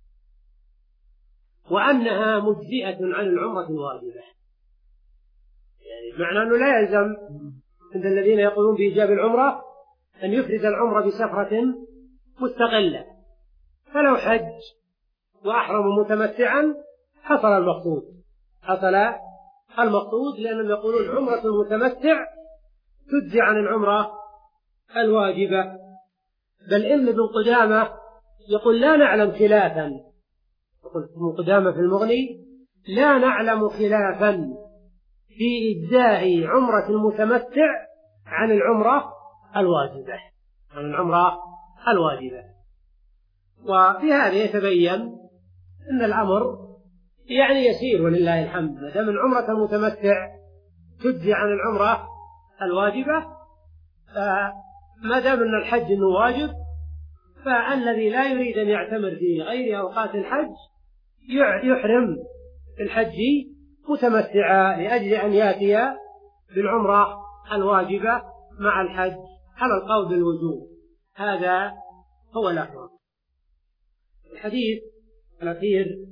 وأنها مجزئة عن العمرة الواجبة، يعني معنى أنه لا يلزم عند الذين يقولون بإيجاب العمرة أن يفرد العمرة بسفرة مستقلة، فلو حج وأحرم متمتعا حصل المقصود حصل المقصود لأنهم يقولون عمرة المتمتع تجزي عن العمرة الواجبة. بل إن ابن قدامة يقول لا نعلم خلافا، يقول ابن قدامة في المغني لا نعلم خلافا في إجزاء عمرة المتمتع عن العمرة الواجبة عن العمرة الواجبة. وفي هذا يتبين أن الأمر يعني يسير ولله الحمد، ما دام عمرة المتمتع تجزي عن العمرة الواجبة، فما دام أن الحج إنه واجب، فالذي لا يريد أن يعتمر في غير أوقات الحج يحرم الحج متمتعا لأجل أن يأتي بالعمرة الواجبة مع الحج على القول بالوجوب. هذا هو الأحوط. الحديث الأخير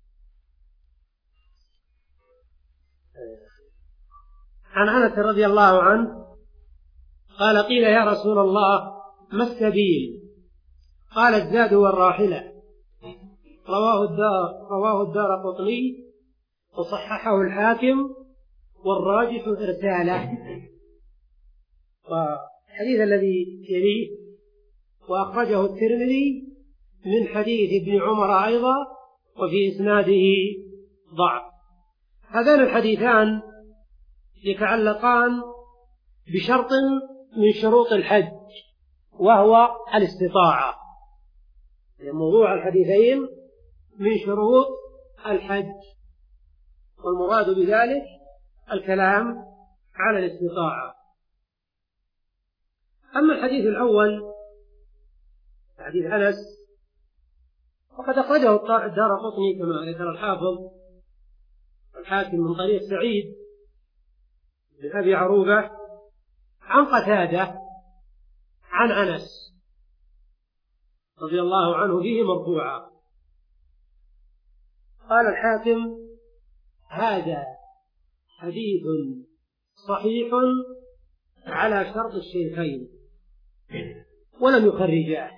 عن أنس رضي الله عنه قال قيل يا رسول الله ما السبيل؟ قال الزاد والراحلة. رواه الدار رواه الدارقطني وصححه الحاكم والراجح إرساله. والحديث الذي يليه وأخرجه الترمذي من حديث ابن عمر أيضا وفي إسناده ضعف. هذان الحديثان يتعلقان بشرط من شروط الحج وهو الاستطاعة. موضوع الحديثين من شروط الحج، والمراد بذلك الكلام على الاستطاعة. أما الحديث الأول حديث أنس وقد أخرجه الدارقطني كما ذكر الحافظ الحاكم من طريق سعيد بن أبي عروبة عن قتادة عن أنس رضي الله عنه به مرفوعا. قال الحاكم هذا حديث صحيح على شرط الشيخين ولم يخرجاه،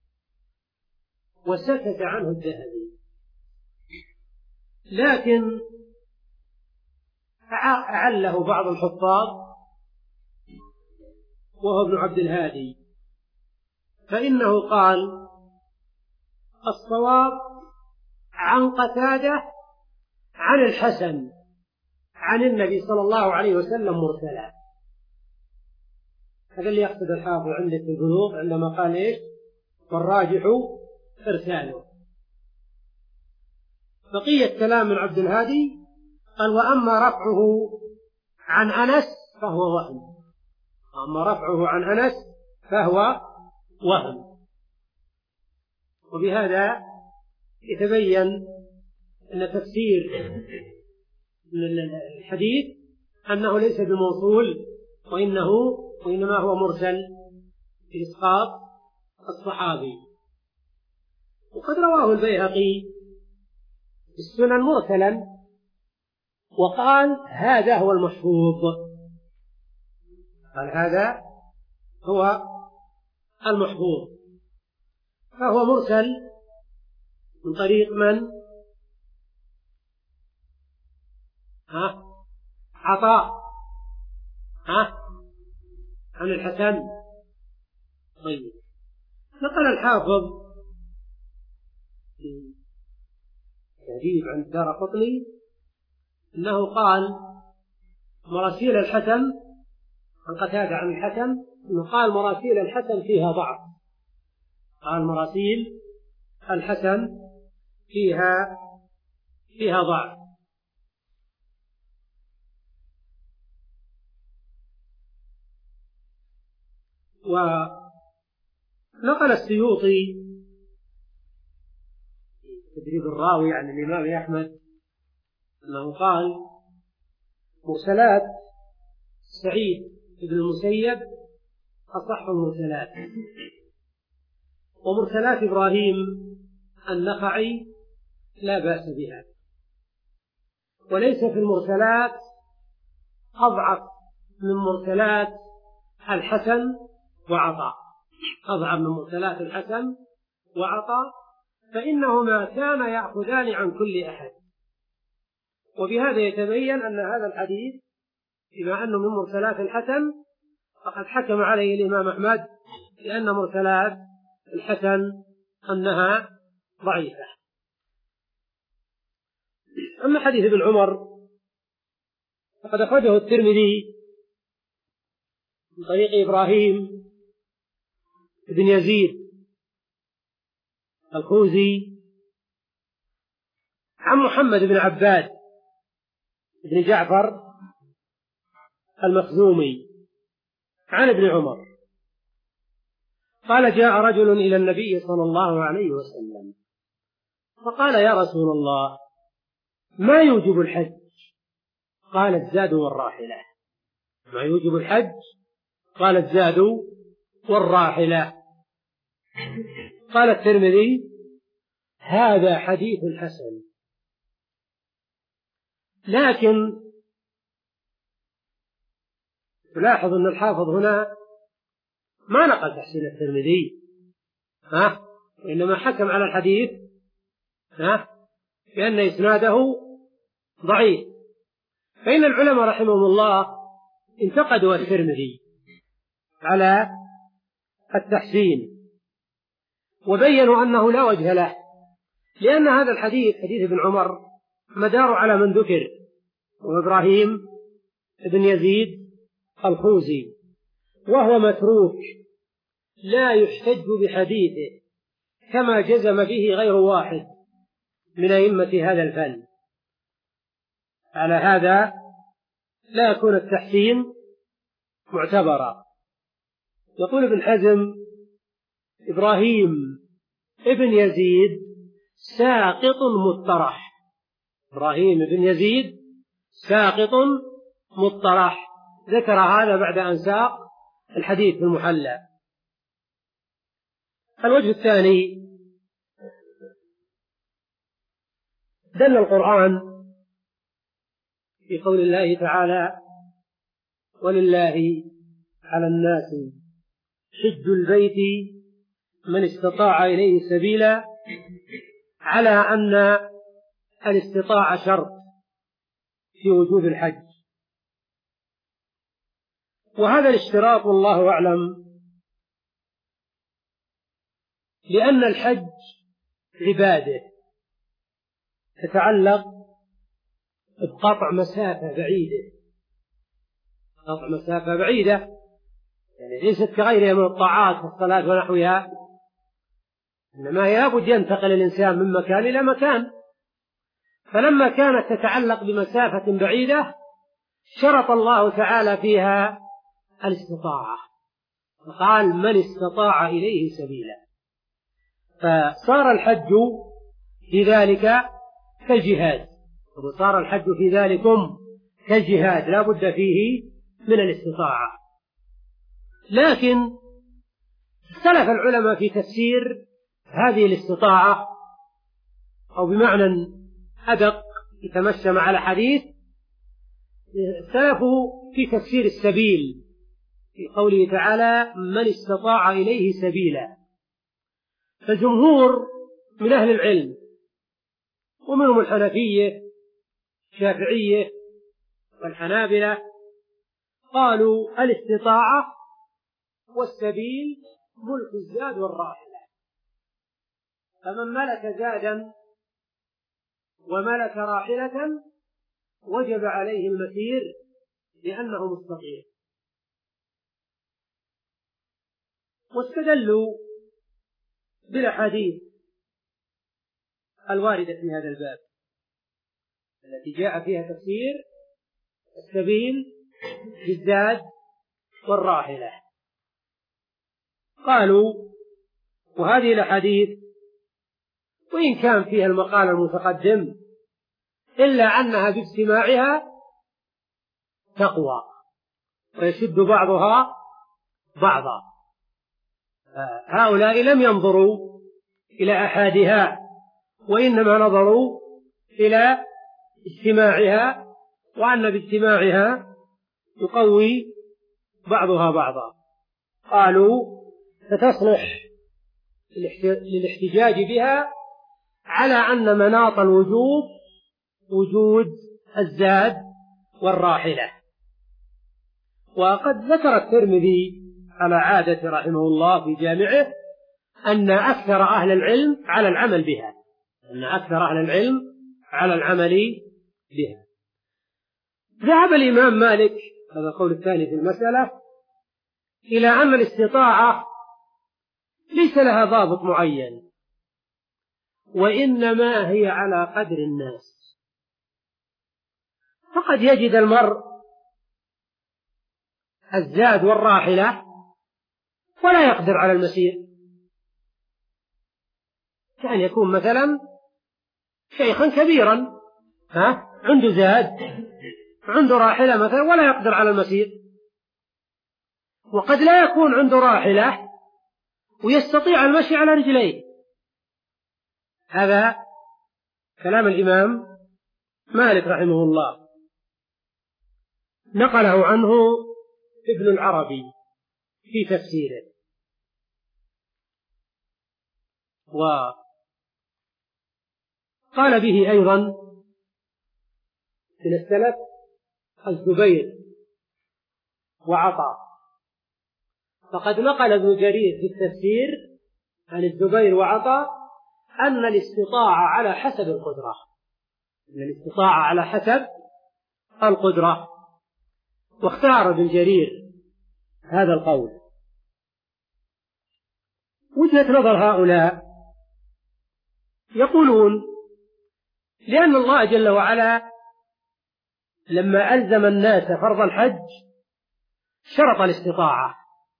وسكت عنه الذهبي، لكن أعله بعض الحفاظ وهو ابن عبد الهادي، فإنه قال الصواب عن قتادة عن الحسن عن النبي صلى الله عليه وسلم مرسلا. هذا اللي يقصد الحافظ عندك في البلوغ عندما قال إيش والراجح إرساله. بقية كلام من عبد الهادي قال وأما رفعه عن أنس فهو وهم أما رفعه عن أنس فهو وهم. وبهذا يتبين أن تفسير الحديث أنه ليس بموصول وإنه وإنما هو مرسل بإسقاط الصحابي. وقد رواه البيهقي في السنن مرسلا وقال هذا هو المحفوظ، قال هذا هو المحفوظ، فهو مرسل من طريق من؟ ها؟ عطاء ها؟ عن الحسن. طيب، نقل الحافظ في تهذيب عن الدارقطني أنه قال مراسيل الحسن عن قتادة عن الحسن أنه قال مراسيل الحسن فيها ضعف، قال مراسيل الحسن فيها فيها ضعف. ونقل السيوطي تدريب الراوي عن الإمام أحمد أنه قال مرسلات سعيد بن المسيب أصح المرسلات، ومرسلات إبراهيم النخعي لا بأس بها، وليس في المرسلات أضعف من مرسلات الحسن وعطاء، أضعف من مرسلات الحسن وعطاء، فإنهما كانا يأخذان عن كل أحد. وبهذا يتبين أن هذا الحديث بما أنه من مرسلات الحسن فقد حكم عليه الإمام أحمد لأن مرسلات الحسن أنها ضعيفة. أما حديث ابن عمر فقد أخرجه الترمذي من طريق إبراهيم بن يزيد الكوزي عن محمد بن عباد بن جعفر المخزومي عن ابن عمر قال جاء رجل إلى النبي صلى الله عليه وسلم فقال يا رسول الله ما يوجب الحج؟ قال الزاد والراحلة. ما يوجب الحج؟ قال الزاد والراحلة. قال الترمذي هذا حديث حسن، لكن تلاحظ أن الحافظ هنا ما نقل تحسين الترمذي، ها؟ وإنما حكم على الحديث ها؟ بأن إسناده ضعيف. فإن العلماء رحمهم الله انتقدوا الترمذي على التحسين وبينوا أنه لا وجه له، لأن هذا الحديث حديث ابن عمر مدار على من ذكر وإبراهيم بن يزيد الخوزي، وهو متروك لا يحتج بحديثه كما جزم به غير واحد من أئمة هذا الفن. على هذا لا يكون التحسين معتبرا. يقول ابن حزم إبراهيم ابن يزيد ساقط مطرح، إبراهيم بن يزيد ساقط مطرح، ذكر هذا بعد أن ساق الحديث في المحلى. الوجه الثاني دل القرآن في قول الله تعالى ولله على الناس حج البيت من استطاع إليه سبيلا، على أن الاستطاعة شرط في وجوب الحج، وهذا الاشتراط والله أعلم لأن الحج عبادة تتعلق بقطع مسافة بعيدة، قطع مسافة بعيدة يعني ليست كغيرها من الطاعات والصلاة ونحوها، إنما يابد ينتقل الإنسان من مكان إلى مكان. فلما كانت تتعلق بمسافة بعيدة شرط الله تعالى فيها الاستطاعة، فقال من استطاع إليه سبيلا، فصار الحج في ذلك كالجهاد، وصار الحج في ذلكم كالجهاد لا بد فيه من الاستطاعة. لكن اختلف العلماء في تفسير هذه الاستطاعة، أو بمعنى أدق يتمشى مع الحديث، اختلفوا في تفسير السبيل في قوله تعالى من استطاع إليه سبيلا. فالجمهور من أهل العلم ومنهم الحنفية الشافعية والحنابلة قالوا الاستطاعة والسبيل ملك الزاد والراحلة، فمن ملك زادا وملك راحلة وجب عليه المسير لأنه مستطيع. واستدلوا بالأحاديث الواردة في هذا الباب التي جاء فيها تفسير السبيل بالزاد والراحلة. قالوا وهذه الأحاديث وإن كان فيها المقال المتقدم إلا أنها باجتماعها تقوى ويشد بعضها بعضا. هؤلاء لم ينظروا إلى أحادها وإنما نظروا إلى اجتماعها، وأن باجتماعها يقوي بعضها بعضا. قالوا فتصلح للاحتجاج بها على أن مناط الوجوب وجود الزاد والراحلة. وقد ذكر الترمذي على عادة رحمه الله في جامعه أن أكثر أهل العلم على العمل بها أن أكثر أهل العلم على العمل بها. ذهب الإمام مالك، هذا القول الثاني في المسألة، إلى أن الاستطاعة ليس لها ضابط معين، وإنما هي على قدر الناس. فقد يجد المرء الزاد والراحلة ولا يقدر على المسير، كأن يكون مثلا شيخا كبيرا ها عنده زاد عنده راحلة مثلا ولا يقدر على المسير، وقد لا يكون عنده راحلة ويستطيع المشي على رجليه. هذا كلام الإمام مالك رحمه الله، نقله عنه ابن العربي في تفسيره. وقال به أيضا من السلف الزبير وعطاء. فقد نقل ابن جرير في التفسير عن الزبير وعطاء أن الاستطاعة على حسب القدرة أن الاستطاعة على حسب القدرة واختار ابن جرير هذا القول. وجهة نظر هؤلاء يقولون لأن الله جل وعلا لما ألزم الناس فرض الحج شرط الاستطاعة،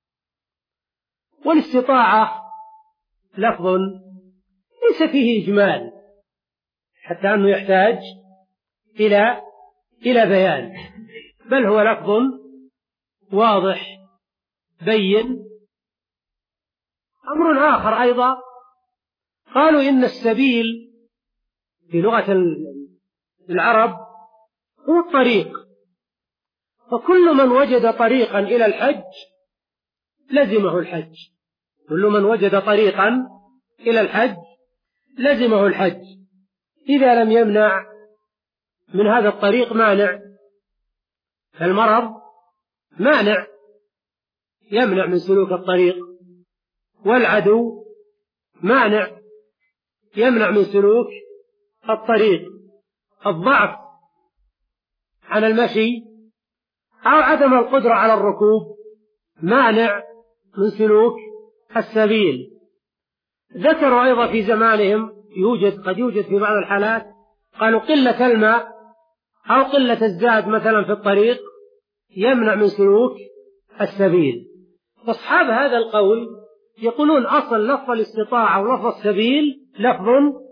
والاستطاعة لفظ ليس فيه إجمال حتى أنه يحتاج إلى إلى بيان، بل هو لفظ واضح بين. أمر آخر أيضا قالوا إن السبيل في لغة العرب هو الطريق، فكل من وجد طريقا إلى الحج لزمه الحج كل من وجد طريقا إلى الحج لزمه الحج إذا لم يمنع من هذا الطريق مانع. فالمرض مانع يمنع من سلوك الطريق، والعدو مانع يمنع من سلوك الطريق. الضعف عن المشي أو عدم القدرة على الركوب مانع من سلوك السبيل. ذكروا أيضا في زمانهم يوجد قد يوجد في بعض الحالات قالوا قلة الماء أو قلة الزاد مثلا في الطريق يمنع من سلوك السبيل. فأصحاب هذا القول يقولون أصل لفظ الاستطاعة ولفظ السبيل لفظ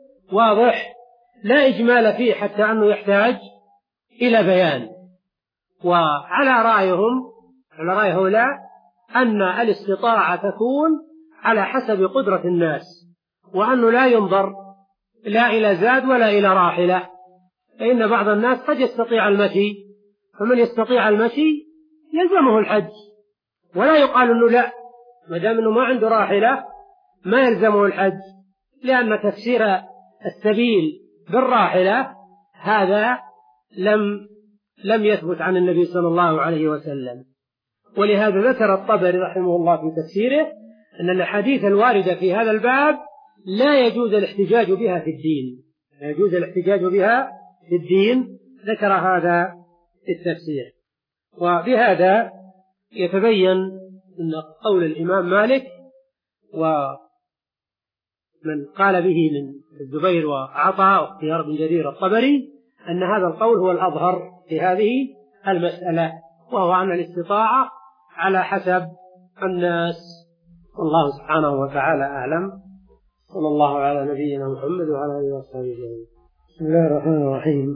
واضح لا إجمال فيه حتى أنه يحتاج إلى بيان. وعلى رأيهم على رأي هؤلاء أن الاستطاعة تكون على حسب قدرة الناس، وأنه لا ينظر لا إلى زاد ولا إلى راحلة، فإن بعض الناس قد يستطيع المشي، فمن يستطيع المشي يلزمه الحج، ولا يقال أنه لا، ما دام أنه ما عنده راحلة ما يلزمه الحج، لأن تفسير السبيل بالراحلة هذا لم لم يثبت عن النبي صلى الله عليه وسلم. ولهذا ذكر الطبري رحمه الله في تفسيره أن الأحاديث الواردة في هذا الباب لا يجوز الاحتجاج بها في الدين، لا يجوز الاحتجاج بها في الدين، ذكر هذا في التفسير. وبهذا يتبين أن قول الإمام مالك ومن قال به من الزبير وعطاء واختيار بن جرير الطبري أن هذا القول هو الأظهر في هذه المسألة، وهو أن الاستطاعة على حسب الناس. والله سبحانه وتعالى أعلم. صلى الله على نبينا محمد وعلى آله وصحبه أجمعين. بسم الله الرحمن الرحيم.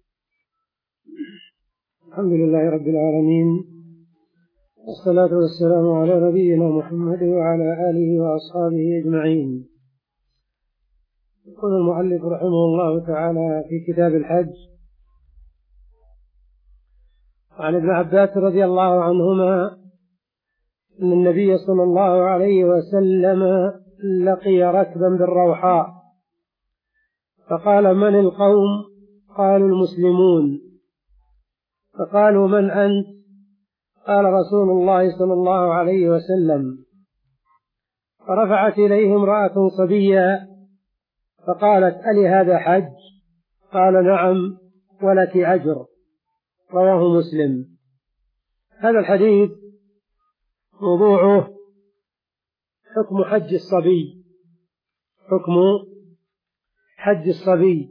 الحمد لله رب العالمين، والصلاة والسلام على نبينا محمد وعلى آله وأصحابه أجمعين. يقول المؤلف رحمه الله تعالى في كتاب الحج: عن ابن عباس رضي الله عنهما أن النبي صلى الله عليه وسلم لقي ركبا بالروحاء فقال: من القوم؟ قالوا: المسلمون. فقالوا: من أنت؟ قال: رسول الله صلى الله عليه وسلم. فرفعت إليه امرأة صبية فقالت: ألي هذا حج؟ قال: نعم، ولك أجر. رواه مسلم. هذا الحديث موضوعه حكم حج الصبي، حكم حج الصبي،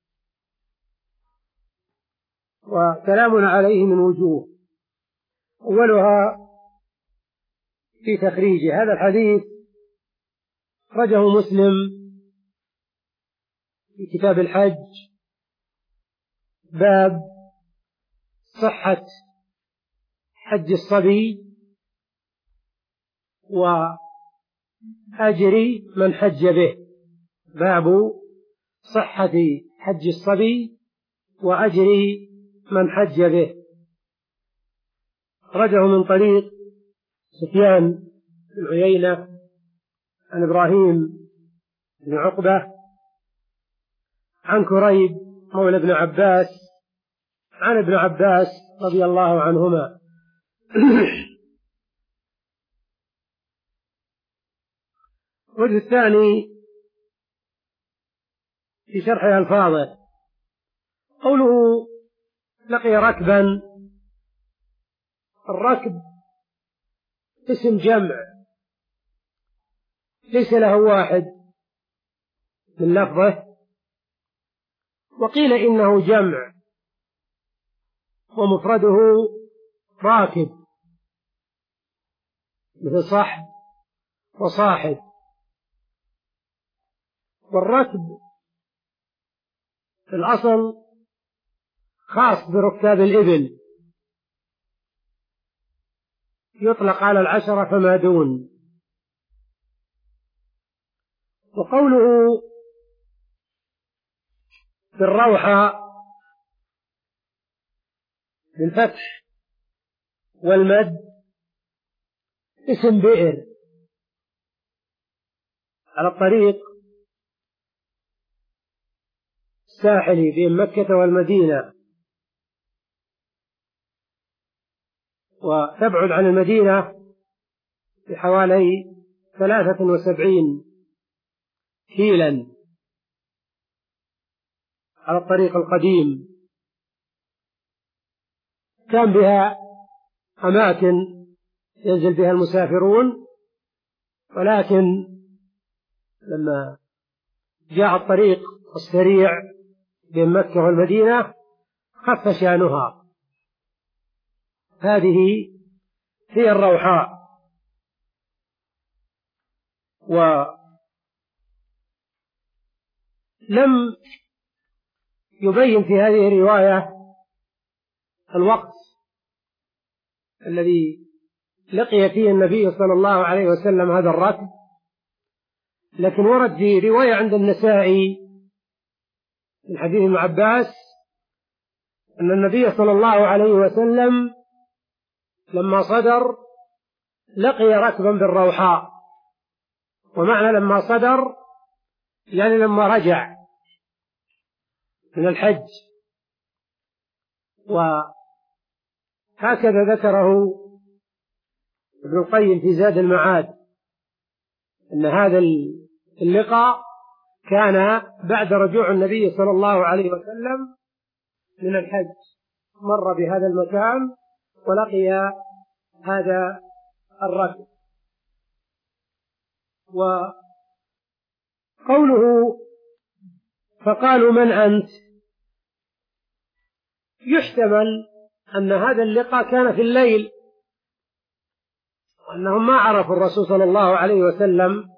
وكلامنا عليه من وجوه. أولها في تخريج هذا الحديث أخرجه مسلم في كتاب الحج باب صحة حج الصبي وأجر من حج به، باب صحة حج الصبي وأجر من حج به. أخرجه من طريق سفيان بن عيينة عن إبراهيم بن عقبة عن كريب مولى ابن عباس عن ابن عباس رضي الله عنهما. الوجه الثاني في شرح ألفاظه قوله لقي ركبا. الركب اسم جمع ليس له واحد من لفظه، وقيل إنه جمع ومفرده راكب مثل صحب وصاحب. والركب في الأصل خاص بركاب الإبل، يطلق على العشرة فما دون. وقوله بالروحة بالفتح والمد اسم بئر على الطريق الساحلي بين مكة والمدينة، وتبعد عن المدينة بحوالي ثلاثة وسبعين كيلا على الطريق القديم. كان بها أماكن ينزل بها المسافرون، ولكن لما جاء الطريق السريع بين مكة والمدينة خف شانها. هذه هي الروحاء. ولم يبين في هذه الرواية الوقت الذي لقي فيه النبي صلى الله عليه وسلم هذا الركب، لكن ورد في رواية عند النسائي من حديث ابن عباس أن النبي صلى الله عليه وسلم لما صدر لقي ركبا بالروحاء، ومعنى لما صدر يعني لما رجع من الحج. وهكذا ذكره ابن القيم في زاد المعاد أن هذا اللقاء كان بعد رجوع النبي صلى الله عليه وسلم من الحج، مر بهذا المكان ولقي هذا الركب. وقوله فقالوا من أنت، يحتمل أن هذا اللقاء كان في الليل، وأنهم ما عرفوا الرسول صلى الله عليه وسلم